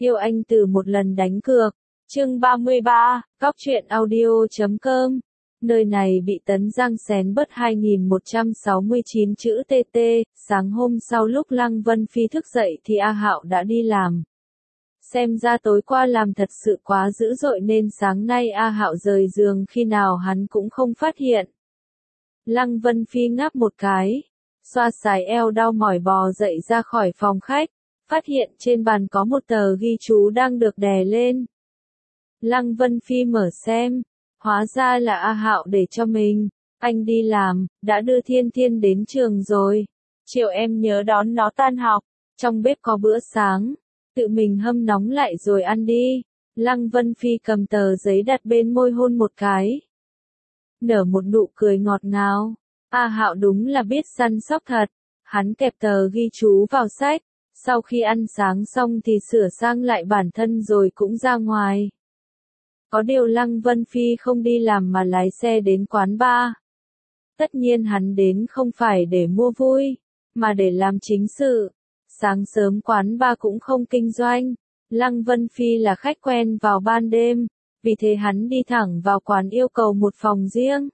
Yêu anh từ một lần đánh cược. Chương 33, Góc truyện audio.com. Nơi này bị Tấn Giang xén bớt 2169 chữ TT. Sáng hôm sau lúc Lăng Vân Phi thức dậy thì A Hạo đã đi làm. Xem ra tối qua làm thật sự quá dữ dội nên sáng nay A Hạo rời giường khi nào hắn cũng không phát hiện. Lăng Vân Phi ngáp một cái, xoa sải eo đau mỏi bò dậy ra khỏi phòng khách, phát hiện trên bàn có một tờ ghi chú đang được đè lên. Lăng Vân Phi mở xem, hóa ra là A Hạo để cho mình. Anh đi làm, đã đưa Thiên Thiên đến trường rồi. Chiều em nhớ đón nó tan học, trong bếp có bữa sáng, tự mình hâm nóng lại rồi ăn đi. Lăng Vân Phi cầm tờ giấy đặt bên môi hôn một cái, nở một nụ cười ngọt ngào. A Hạo đúng là biết săn sóc thật. Hắn kẹp tờ ghi chú vào sách, sau khi ăn sáng xong thì sửa sang lại bản thân rồi cũng ra ngoài. Có điều Lăng Vân Phi không đi làm mà lái xe đến quán bar. Tất nhiên hắn đến không phải để mua vui, mà để làm chính sự. Sáng sớm quán bar cũng không kinh doanh. Lăng Vân Phi là khách quen vào ban đêm, vì thế hắn đi thẳng vào quán yêu cầu một phòng riêng.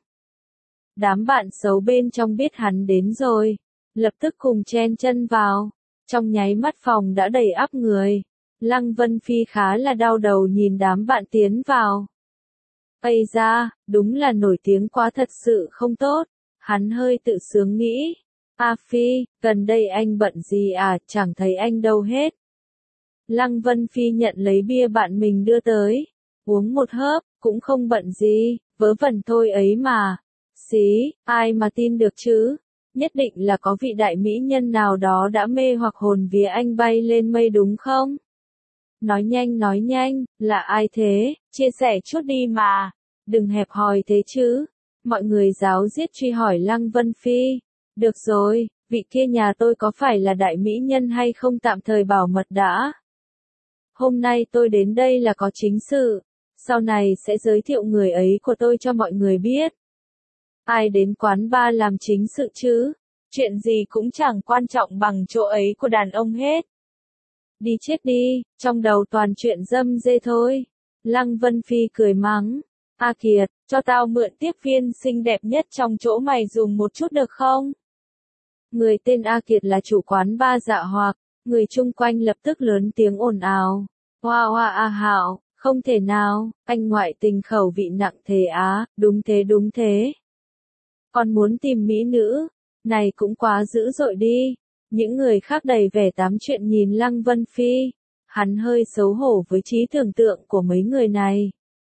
Đám bạn xấu bên trong biết hắn đến rồi, lập tức cùng chen chân vào. Trong nháy mắt phòng đã đầy ắp người. Lăng Vân Phi khá là đau đầu nhìn đám bạn tiến vào. Ây da, đúng là nổi tiếng quá thật sự không tốt. Hắn hơi tự sướng nghĩ. A Phi, gần đây anh bận gì à, chẳng thấy anh đâu hết. Lăng Vân Phi nhận lấy bia bạn mình đưa tới. Uống một hớp, cũng không bận gì, vớ vẩn thôi ấy mà. Xí, ai mà tin được chứ? Nhất định là có vị đại mỹ nhân nào đó đã mê hoặc hồn vía anh bay lên mây đúng không? Nói nhanh, là ai thế? Chia sẻ chút đi mà. Đừng hẹp hòi thế chứ. Mọi người giáo giết truy hỏi Lăng Vân Phi. Được rồi, vị kia nhà tôi có phải là đại mỹ nhân hay không tạm thời bảo mật đã. Hôm nay tôi đến đây là có chính sự. Sau này sẽ giới thiệu người ấy của tôi cho mọi người biết. Ai đến quán bar làm chính sự chứ? Chuyện gì cũng chẳng quan trọng bằng chỗ ấy của đàn ông hết. Đi chết đi, trong đầu toàn chuyện dâm dê thôi. Lăng Vân Phi cười mắng. A Kiệt, cho tao mượn tiếp viên xinh đẹp nhất trong chỗ mày dùng một chút được không? Người tên A Kiệt là chủ quán bar Dạ Hoặc. Người chung quanh lập tức lớn tiếng ồn ào. Hoa hoa A Hạo, không thể nào, anh ngoại tình khẩu vị nặng thế á, đúng thế. Còn muốn tìm mỹ nữ, này cũng quá dữ dội đi. Những người khác đầy vẻ tám chuyện nhìn Lăng Vân Phi. Hắn hơi xấu hổ với trí tưởng tượng của mấy người này.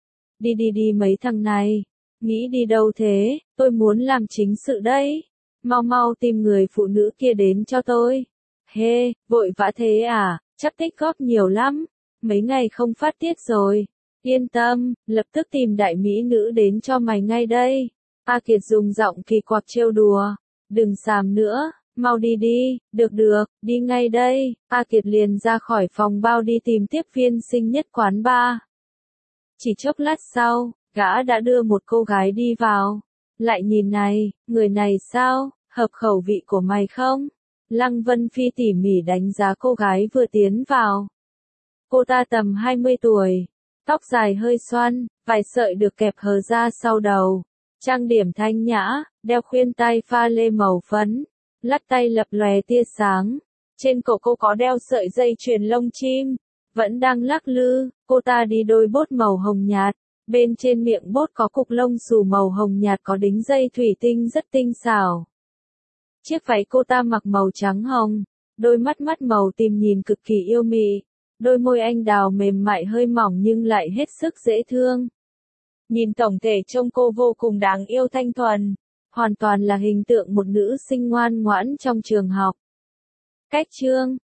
Đi mấy thằng này. Nghĩ đi đâu thế, tôi muốn làm chính sự đấy. Mau tìm người phụ nữ kia đến cho tôi. Hê, vội vã thế à, chắc tích góp nhiều lắm. Mấy ngày không phát tiết rồi. Yên tâm, lập tức tìm đại mỹ nữ đến cho mày ngay đây. A Kiệt dùng giọng kỳ quặc trêu đùa. Đừng xàm nữa, mau đi, được, đi ngay đây. A Kiệt liền ra khỏi phòng bao đi tìm tiếp viên xinh nhất quán bar. Chỉ chốc lát sau, gã đã đưa một cô gái đi vào. Lại nhìn này, người này sao, hợp khẩu vị của mày không? Lăng Vân Phi tỉ mỉ đánh giá cô gái vừa tiến vào. Cô ta tầm 20 tuổi, tóc dài hơi xoăn, vài sợi được kẹp hờ ra sau đầu. Trang điểm thanh nhã, đeo khuyên tai pha lê màu phấn, lắc tay lập lòe tia sáng. Trên cổ cô có đeo sợi dây chuyền lông chim, vẫn đang lắc lư. Cô ta đi đôi bốt màu hồng nhạt, bên trên miệng bốt có cục lông xù màu hồng nhạt có đính dây thủy tinh rất tinh xảo. Chiếc váy cô ta mặc màu trắng hồng, đôi mắt màu tím nhìn cực kỳ yêu mị, đôi môi anh đào mềm mại hơi mỏng nhưng lại hết sức dễ thương. Nhìn tổng thể trông cô vô cùng đáng yêu thanh thuần, hoàn toàn là hình tượng một nữ sinh ngoan ngoãn trong trường học. Cách chương,